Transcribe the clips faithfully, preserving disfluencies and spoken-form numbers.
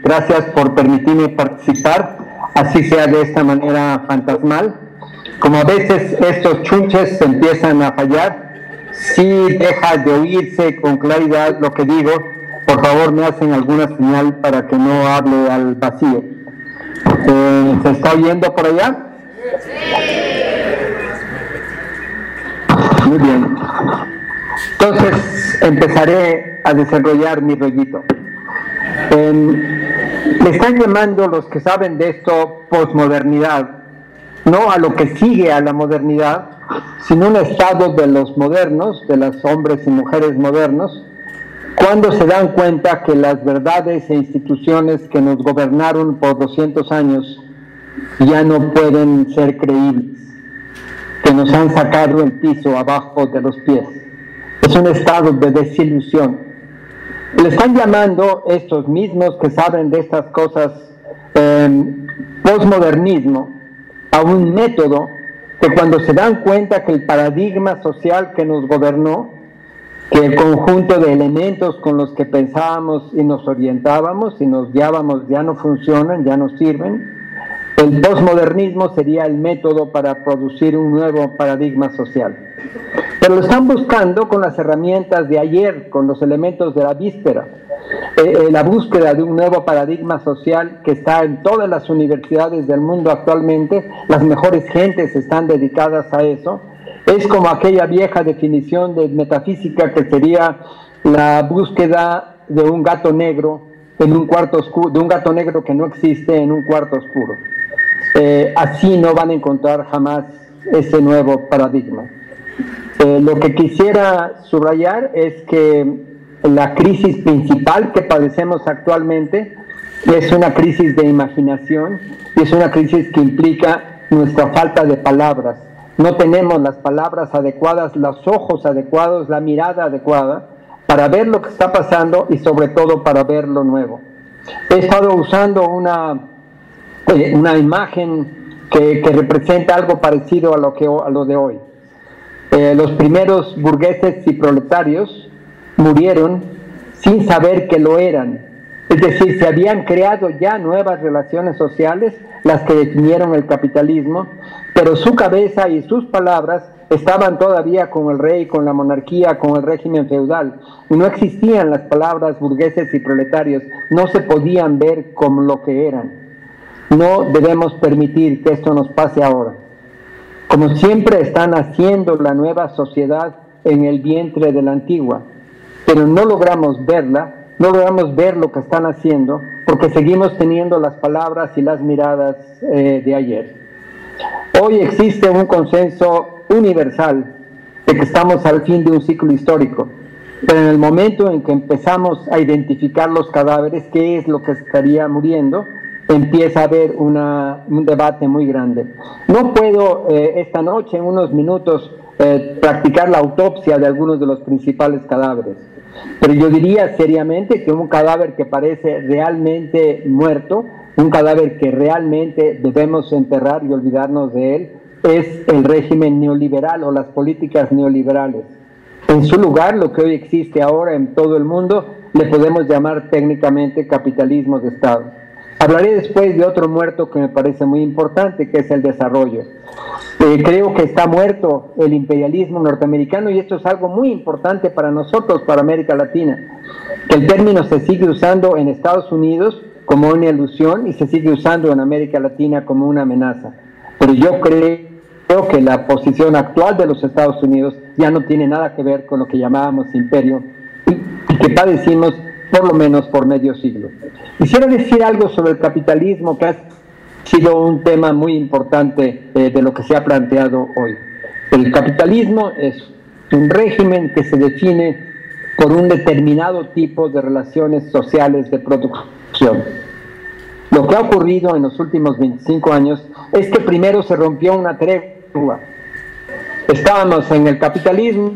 gracias por permitirme participar, así sea de esta manera fantasmal. Como a veces estos chunches empiezan a fallar, si deja de oírse con claridad lo que digo, por favor me hacen alguna señal para que no hable al vacío. Eh, ¿Se está oyendo por allá? Muy bien. Entonces empezaré a desarrollar mi rollito. Eh, le están llamando los que saben de esto posmodernidad, no a lo que sigue a la modernidad, sino un estado de los modernos, de los hombres y mujeres modernos, cuando se dan cuenta que las verdades e instituciones que nos gobernaron por doscientos años ya no pueden ser creíbles, que nos han sacado el piso abajo de los pies. Es un estado de desilusión. Le están llamando estos mismos que saben de estas cosas eh, posmodernismo a un método que cuando se dan cuenta que el paradigma social que nos gobernó, que el conjunto de elementos con los que pensábamos y nos orientábamos y nos guiábamos ya no funcionan, ya no sirven, el posmodernismo sería el método para producir un nuevo paradigma social. Pero lo están buscando con las herramientas de ayer, con los elementos de la víspera. Eh, la búsqueda de un nuevo paradigma social que está en todas las universidades del mundo actualmente, las mejores gentes están dedicadas a eso. Es como aquella vieja definición de metafísica que sería la búsqueda de un gato negro en un cuarto oscuro, de un gato negro que no existe en un cuarto oscuro. Eh, así no van a encontrar jamás ese nuevo paradigma. Eh, lo que quisiera subrayar es que la crisis principal que padecemos actualmente es una crisis de imaginación y es una crisis que implica nuestra falta de palabras. No tenemos las palabras adecuadas, los ojos adecuados, la mirada adecuada para ver lo que está pasando y sobre todo para ver lo nuevo. He estado usando una, eh, una imagen que, que representa algo parecido a lo, que, a lo de hoy. Eh, los primeros burgueses y proletarios murieron sin saber que lo eran. Es decir, se habían creado ya nuevas relaciones sociales, las que definieron el capitalismo, pero su cabeza y sus palabras estaban todavía con el rey, con la monarquía, con el régimen feudal. No existían las palabras burgueses y proletarios, no se podían ver como lo que eran. No debemos permitir que esto nos pase ahora. Como siempre están haciendo la nueva sociedad en el vientre de la antigua, pero no logramos verla, no logramos ver lo que están haciendo, porque seguimos teniendo las palabras y las miradas eh, de ayer. Hoy existe un consenso universal de que estamos al fin de un ciclo histórico, pero en el momento en que empezamos a identificar los cadáveres, qué es lo que estaría muriendo, empieza a haber una, un debate muy grande. No puedo eh, esta noche, en unos minutos, eh, practicar la autopsia de algunos de los principales cadáveres, pero yo diría seriamente que un cadáver que parece realmente muerto, un cadáver que realmente debemos enterrar y olvidarnos de él, es el régimen neoliberal o las políticas neoliberales. En su lugar, lo que hoy existe ahora en todo el mundo, le podemos llamar técnicamente capitalismo de Estado. Hablaré después de otro muerto que me parece muy importante, que es el desarrollo. Eh, creo que está muerto el imperialismo norteamericano y esto es algo muy importante para nosotros, para América Latina. Que el término se sigue usando en Estados Unidos como una ilusión y se sigue usando en América Latina como una amenaza. Pero yo creo que la posición actual de los Estados Unidos ya no tiene nada que ver con lo que llamábamos imperio y que padecimos por lo menos por medio siglo. Quisiera decir algo sobre el capitalismo, que ha sido un tema muy importante eh, de lo que se ha planteado hoy. El capitalismo es un régimen que se define por un determinado tipo de relaciones sociales de producción. Lo que ha ocurrido en los últimos veinticinco años es que primero se rompió una tregua. Estábamos en el capitalismo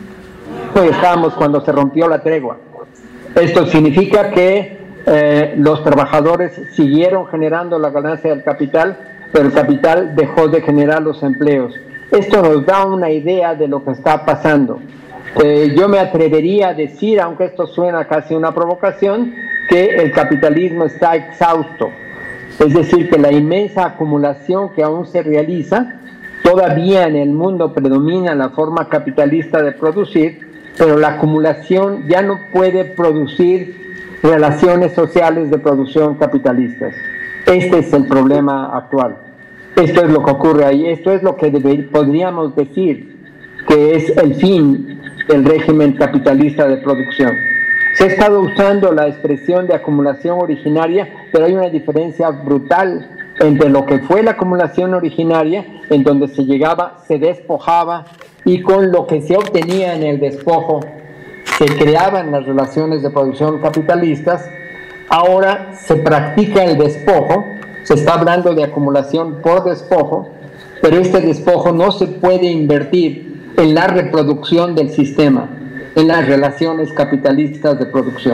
y estábamos cuando se rompió la tregua. Esto significa que eh, los trabajadores siguieron generando la ganancia del capital, pero el capital dejó de generar los empleos. Esto nos da una idea de lo que está pasando. Eh, yo me atrevería a decir, aunque esto suena casi una provocación, que el capitalismo está exhausto, es decir, que la inmensa acumulación que aún se realiza, todavía en el mundo predomina la forma capitalista de producir, pero la acumulación ya no puede producir relaciones sociales de producción capitalistas. Este es el problema actual. Esto es lo que ocurre ahí. Esto es lo que debe, podríamos decir que es el fin del régimen capitalista de producción. Se ha estado usando la expresión de acumulación originaria, pero hay una diferencia brutal entre lo que fue la acumulación originaria, en donde se llegaba, se despojaba, y con lo que se obtenía en el despojo se creaban las relaciones de producción capitalistas. Ahora se practica el despojo, se está hablando de acumulación por despojo, pero este despojo no se puede invertir en la reproducción del sistema, en las relaciones capitalistas de producción.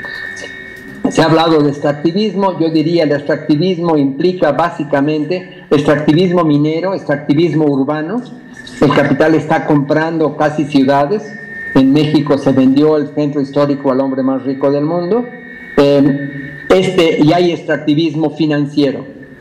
Se ha hablado de extractivismo. Yo diría el extractivismo implica básicamente extractivismo minero, extractivismo urbano. El capital está comprando casi ciudades. En México se vendió el centro histórico al hombre más rico del mundo. Eh, este, y hay extractivismo financiero.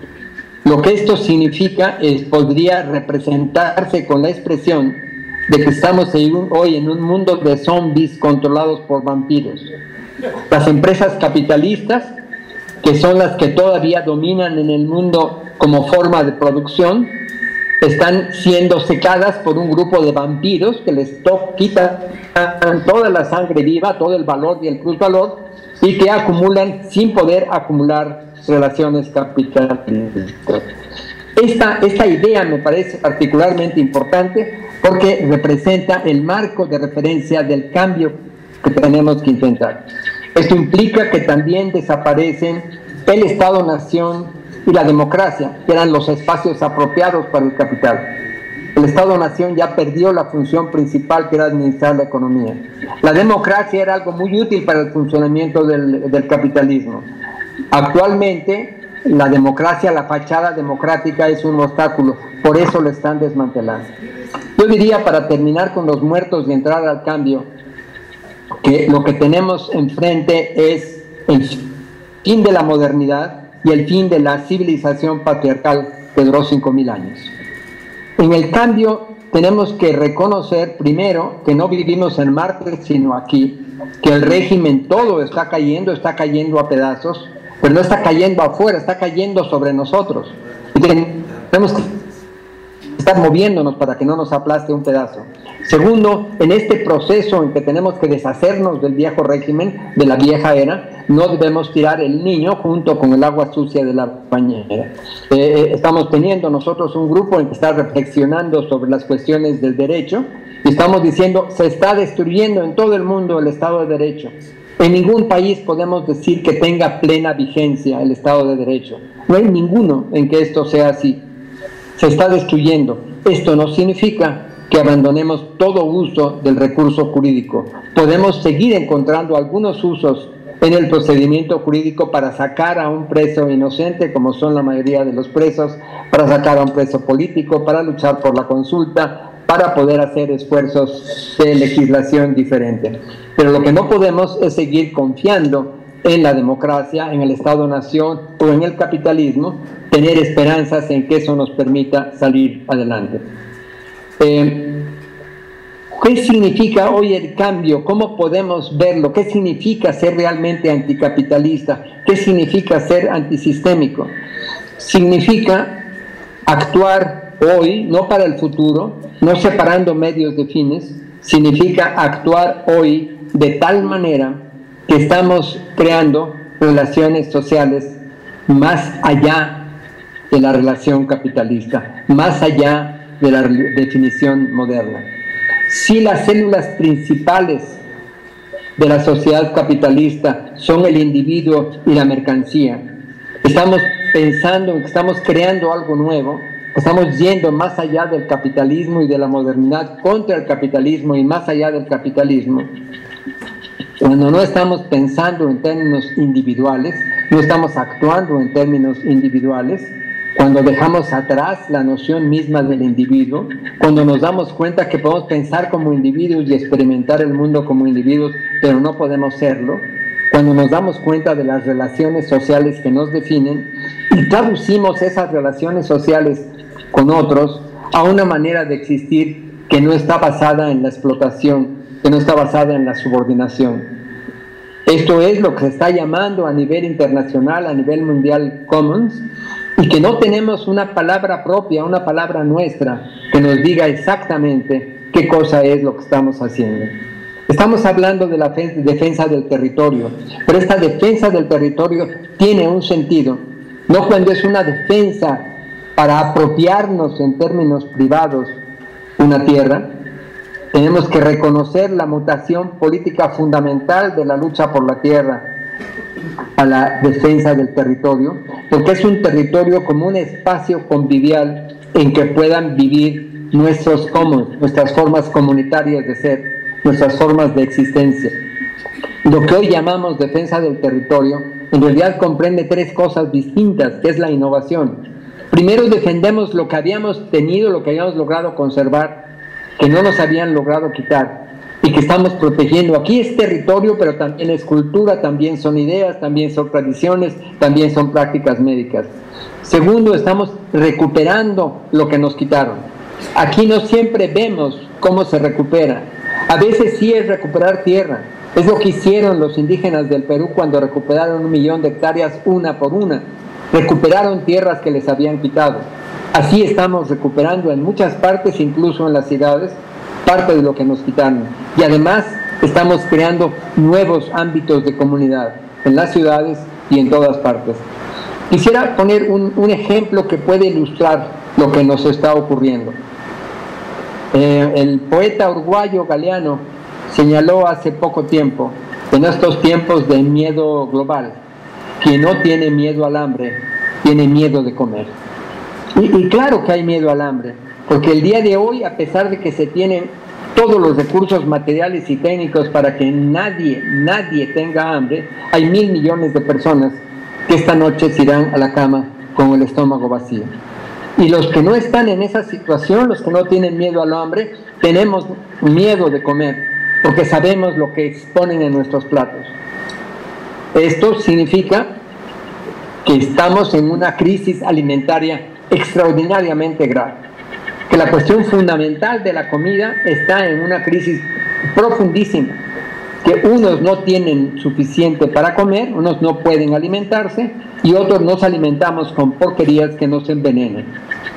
Lo que esto significa es, podría representarse con la expresión de que estamos en un, hoy en un mundo de zombies controlados por vampiros. Las empresas capitalistas, que son las que todavía dominan en el mundo como forma de producción, están siendo secadas por un grupo de vampiros que les quitan toda la sangre viva, todo el valor y el plusvalor, y que acumulan sin poder acumular relaciones capitalistas. Esta, esta idea me parece particularmente importante porque representa el marco de referencia del cambio que tenemos que intentar. Esto implica que también desaparecen el Estado-Nación y la democracia, que eran los espacios apropiados para el capital. El Estado-Nación ya perdió la función principal, que era administrar la economía. La democracia era algo muy útil para el funcionamiento del, del capitalismo. Actualmente, la democracia, la fachada democrática es un obstáculo, por eso lo están desmantelando. Yo diría, para terminar con los muertos y entrar al cambio, que lo que tenemos enfrente es el fin de la modernidad y el fin de la civilización patriarcal que duró cinco mil años. En el cambio tenemos que reconocer primero que no vivimos en Marte sino aquí, que el régimen todo está cayendo, está cayendo a pedazos, pero no está cayendo afuera, está cayendo sobre nosotros. Y tenemos que estar moviéndonos para que no nos aplaste un pedazo. Segundo, en este proceso en que tenemos que deshacernos del viejo régimen, de la vieja era, no debemos tirar el niño junto con el agua sucia de la bañera. Eh, estamos teniendo nosotros un grupo en que está reflexionando sobre las cuestiones del derecho y estamos diciendo, se está destruyendo en todo el mundo el Estado de Derecho. En ningún país podemos decir que tenga plena vigencia el Estado de Derecho. No hay ninguno en que esto sea así. Se está destruyendo. Esto no significa que abandonemos todo uso del recurso jurídico. Podemos seguir encontrando algunos usos en el procedimiento jurídico para sacar a un preso inocente, como son la mayoría de los presos, para sacar a un preso político, para luchar por la consulta, para poder hacer esfuerzos de legislación diferente. Pero lo que no podemos es seguir confiando en la democracia, en el Estado-Nación o en el capitalismo, tener esperanzas en que eso nos permita salir adelante. Eh, ¿Qué significa hoy el cambio? ¿Cómo podemos verlo? ¿Qué significa ser realmente anticapitalista? ¿Qué significa ser antisistémico? Significa actuar hoy, no para el futuro, no separando medios de fines, significa actuar hoy de tal manera que estamos creando relaciones sociales más allá de la relación capitalista, más allá de la definición moderna. Si las células principales de la sociedad capitalista son el individuo y la mercancía, estamos pensando, estamos creando algo nuevo, estamos yendo más allá del capitalismo y de la modernidad contra el capitalismo y más allá del capitalismo. Cuando no estamos pensando en términos individuales, no estamos actuando en términos individuales, cuando dejamos atrás la noción misma del individuo, cuando nos damos cuenta que podemos pensar como individuos y experimentar el mundo como individuos, pero no podemos serlo, cuando nos damos cuenta de las relaciones sociales que nos definen y traducimos esas relaciones sociales con otros a una manera de existir que no está basada en la explotación, que no está basada en la subordinación. Esto es lo que se está llamando a nivel internacional, a nivel mundial, commons, y que no tenemos una palabra propia, una palabra nuestra, que nos diga exactamente qué cosa es lo que estamos haciendo. Estamos hablando de la defensa del territorio, pero esta defensa del territorio tiene un sentido, no cuando es una defensa para apropiarnos en términos privados una tierra. Tenemos que reconocer la mutación política fundamental de la lucha por la tierra a la defensa del territorio, porque es un territorio como un espacio convivial en que puedan vivir nuestros comuns, nuestras formas comunitarias de ser, nuestras formas de existencia. Lo que hoy llamamos defensa del territorio en realidad comprende tres cosas distintas, que es la innovación. Primero, defendemos lo que habíamos tenido, lo que habíamos logrado conservar, que no nos habían logrado quitar y que estamos protegiendo. Aquí es territorio, pero también es cultura, también son ideas, también son tradiciones, también son prácticas médicas. Segundo, estamos recuperando lo que nos quitaron. Aquí no siempre vemos cómo se recupera. A veces sí es recuperar tierra. Es lo que hicieron los indígenas del Perú cuando recuperaron un millón de hectáreas una por una. Recuperaron tierras que les habían quitado. Así estamos recuperando en muchas partes, incluso en las ciudades, parte de lo que nos quitaron. Y además estamos creando nuevos ámbitos de comunidad en las ciudades y en todas partes. Quisiera poner un, un ejemplo que puede ilustrar lo que nos está ocurriendo. Eh, el poeta uruguayo Galeano señaló hace poco tiempo, en estos tiempos de miedo global, quien no tiene miedo al hambre, tiene miedo de comer. Y, y claro que hay miedo al hambre, porque el día de hoy, a pesar de que se tienen todos los recursos materiales y técnicos para que nadie, nadie tenga hambre, hay mil millones de personas que esta noche se irán a la cama con el estómago vacío. Y los que no están en esa situación, los que no tienen miedo al hambre, tenemos miedo de comer, porque sabemos lo que exponen en nuestros platos. Esto significa que estamos en una crisis alimentaria extraordinariamente grave, que la cuestión fundamental de la comida está en una crisis profundísima, que unos no tienen suficiente para comer, unos no pueden alimentarse y otros nos alimentamos con porquerías que nos envenenan.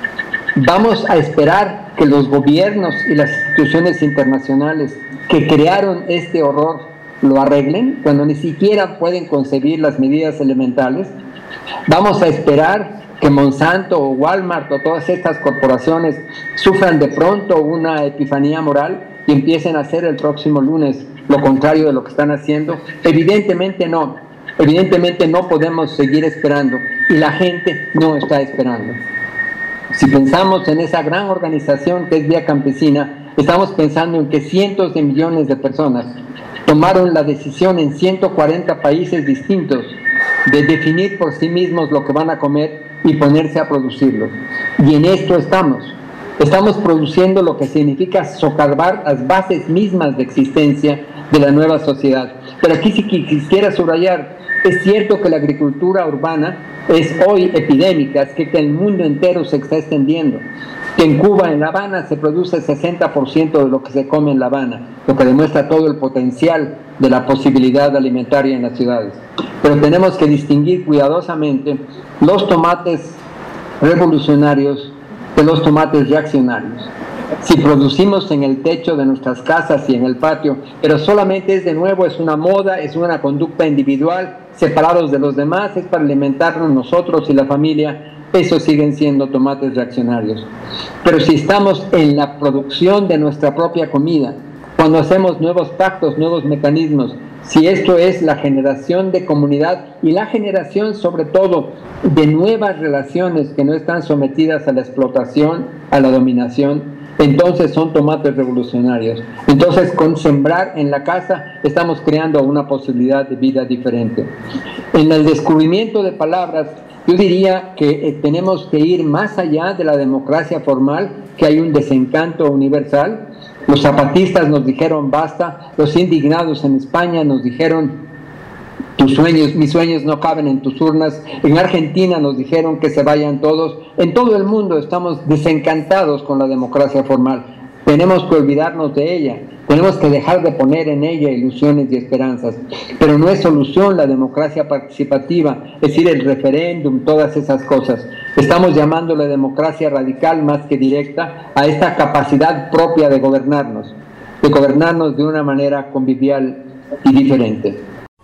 Vamos a esperar que los gobiernos y las instituciones internacionales que crearon este horror lo arreglen, cuando ni siquiera pueden concebir las medidas elementales. Vamos a esperar que Monsanto o Walmart o todas estas corporaciones sufran de pronto una epifanía moral y empiecen a hacer el próximo lunes lo contrario de lo que están haciendo. Evidentemente no, evidentemente no podemos seguir esperando y la gente no está esperando. Si pensamos en esa gran organización que es Vía Campesina, estamos pensando en que cientos de millones de personas tomaron la decisión en ciento cuarenta países distintos de definir por sí mismos lo que van a comer y ponerse a producirlo. Y en esto estamos. Estamos produciendo lo que significa socavar las bases mismas de existencia de la nueva sociedad. Pero aquí sí quisiera subrayar, es cierto que la agricultura urbana es hoy epidémica, es que, que el mundo entero se está extendiendo. Que en Cuba, en La Habana, se produce el sesenta por ciento de lo que se come en La Habana, lo que demuestra todo el potencial de la posibilidad alimentaria en las ciudades. Pero tenemos que distinguir cuidadosamente los tomates revolucionarios de los tomates reaccionarios. Si producimos en el techo de nuestras casas y en el patio, pero solamente es de nuevo, es una moda, es una conducta individual, separados de los demás, es para alimentarnos nosotros y la familia, esos siguen siendo tomates reaccionarios. Pero si estamos en la producción de nuestra propia comida, cuando hacemos nuevos pactos, nuevos mecanismos, si esto es la generación de comunidad y la generación sobre todo de nuevas relaciones que no están sometidas a la explotación, a la dominación, entonces son tomates revolucionarios. Entonces con sembrar en la casa estamos creando una posibilidad de vida diferente. En el descubrimiento de palabras, yo diría que eh, tenemos que ir más allá de la democracia formal, que hay un desencanto universal. Los zapatistas nos dijeron basta, los indignados en España nos dijeron Tus sueños, mis sueños no caben en tus urnas. En Argentina nos dijeron que se vayan todos. En todo el mundo estamos desencantados con la democracia formal. Tenemos que olvidarnos de ella. Tenemos que dejar de poner en ella ilusiones y esperanzas. Pero no es solución la democracia participativa, es decir, el referéndum, todas esas cosas. Estamos llamando la democracia radical más que directa a esta capacidad propia de gobernarnos, de gobernarnos de una manera convivial y diferente.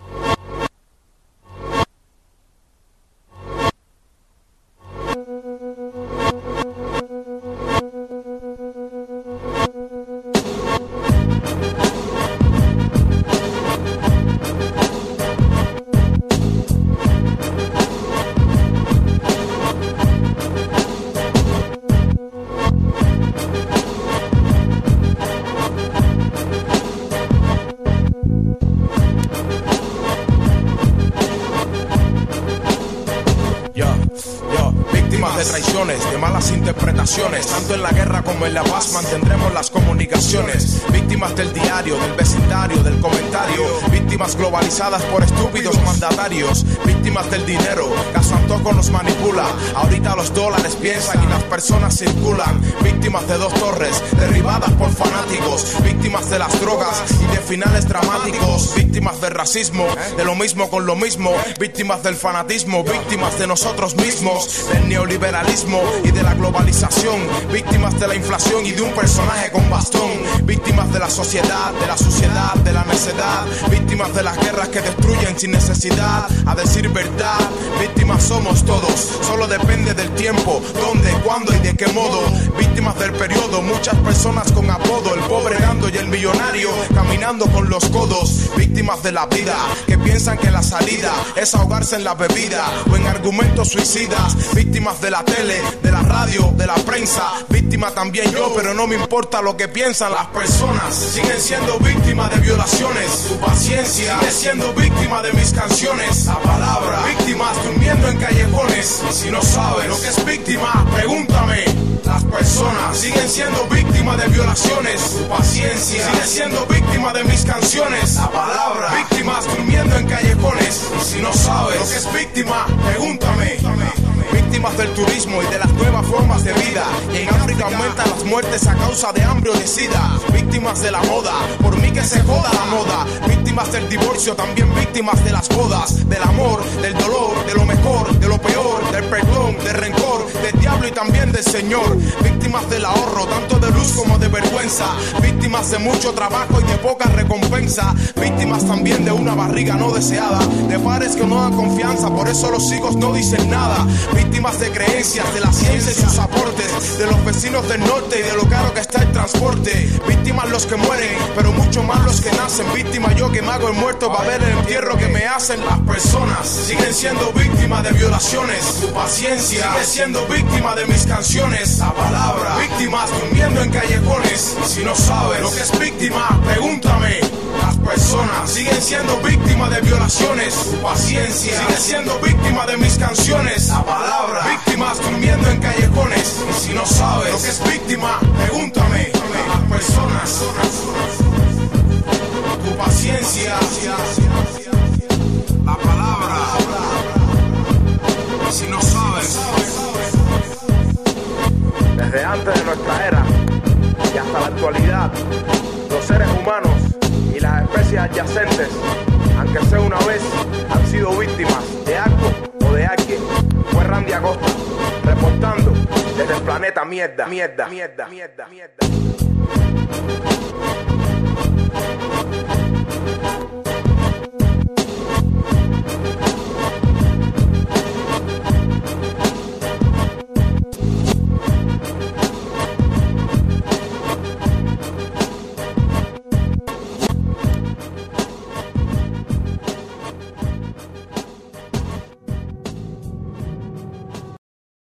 De traiciones, de malas interpretaciones, tanto en la guerra como en la paz mantendremos las comunicaciones. Víctimas del diario, del vecindario, del comentario, víctimas globalizadas por estúpidos mandatarios, víctimas del dinero, que a su antojo nos manipula. Ahorita los dólares piensan y las personas circulan. Víctimas de dos torres, derribadas por fanáticos, víctimas de las drogas y de finales dramáticos, víctimas del racismo, de lo mismo con lo mismo, víctimas del fanatismo, víctimas de nosotros mismos, del neoliberalismo y de la globalización, víctimas de la inflación y de un personaje con bastón, víctimas de la sociedad, de la suciedad, de la necedad, víctimas de las guerras que destruyen sin necesidad. A decir verdad, víctimas somos todos, solo depende del tiempo, dónde, cuándo y de qué modo. Víctimas del periodo, muchas personas con apodo, el pobre dando y el millonario caminando con los codos. Víctimas de la vida, que piensan que la salida es ahogarse en la bebida o en argumentos suicidas. Víctimas de la tele, de la radio, de la prensa, víctima también yo, pero no me importa lo que piensan las personas. Siguen siendo víctimas de violaciones, tu paciencia sigue siendo víctima de mis canciones. La palabra, víctimas durmiendo en callejones, y si no sabes lo que es víctima, pregúntame. Las personas siguen siendo víctimas de violaciones, tu paciencia sigue siendo víctima de mis canciones. La palabra, víctimas durmiendo en callejones, y si no sabes lo que es víctima, pregúntame. Víctimas del turismo y de las nuevas formas de vida, y en África aumentan las muertes a causa de hambre o de sida. Víctimas de la moda, por mí que se joda la moda. Víctimas del divorcio, también víctimas de las bodas, del amor, del dolor, de lo mejor, de lo peor, del perdón, del rencor, del diablo y también del Señor. Víctimas del ahorro, tanto de luz como de vergüenza. Víctimas de mucho trabajo y de poca recompensa. Víctimas también de una barriga no deseada, de padres que no dan confianza, por eso los hijos no dicen nada. Víctimas de creencias, de la ciencia y sus aportes, de los vecinos del norte y de lo caro que está el transporte. Víctimas los que mueren, pero mucho más los que nacen. Víctima yo que me hago el muerto para ver el entierro que me hacen. Las personas siguen siendo víctimas de violaciones, tu paciencia sigue siendo víctima de mis canciones. La palabra, víctimas durmiendo en callejones, y si no sabes lo que es víctima, pregúntame. Las personas siguen siendo víctimas de violaciones, tu paciencia sigue siendo víctima de mis canciones. La palabra, víctimas durmiendo en callejones, y si no sabes lo que es víctima, pregúntame. Las personas, tu paciencia, la palabra, y si no sabes. Desde antes de nuestra era y hasta la actualidad, los seres humanos y las especies adyacentes, aunque sea una vez, han sido víctimas de algo o de alguien. Fue Randy Acosta, reportando desde el planeta mierda, mierda, mierda, mierda, mierda.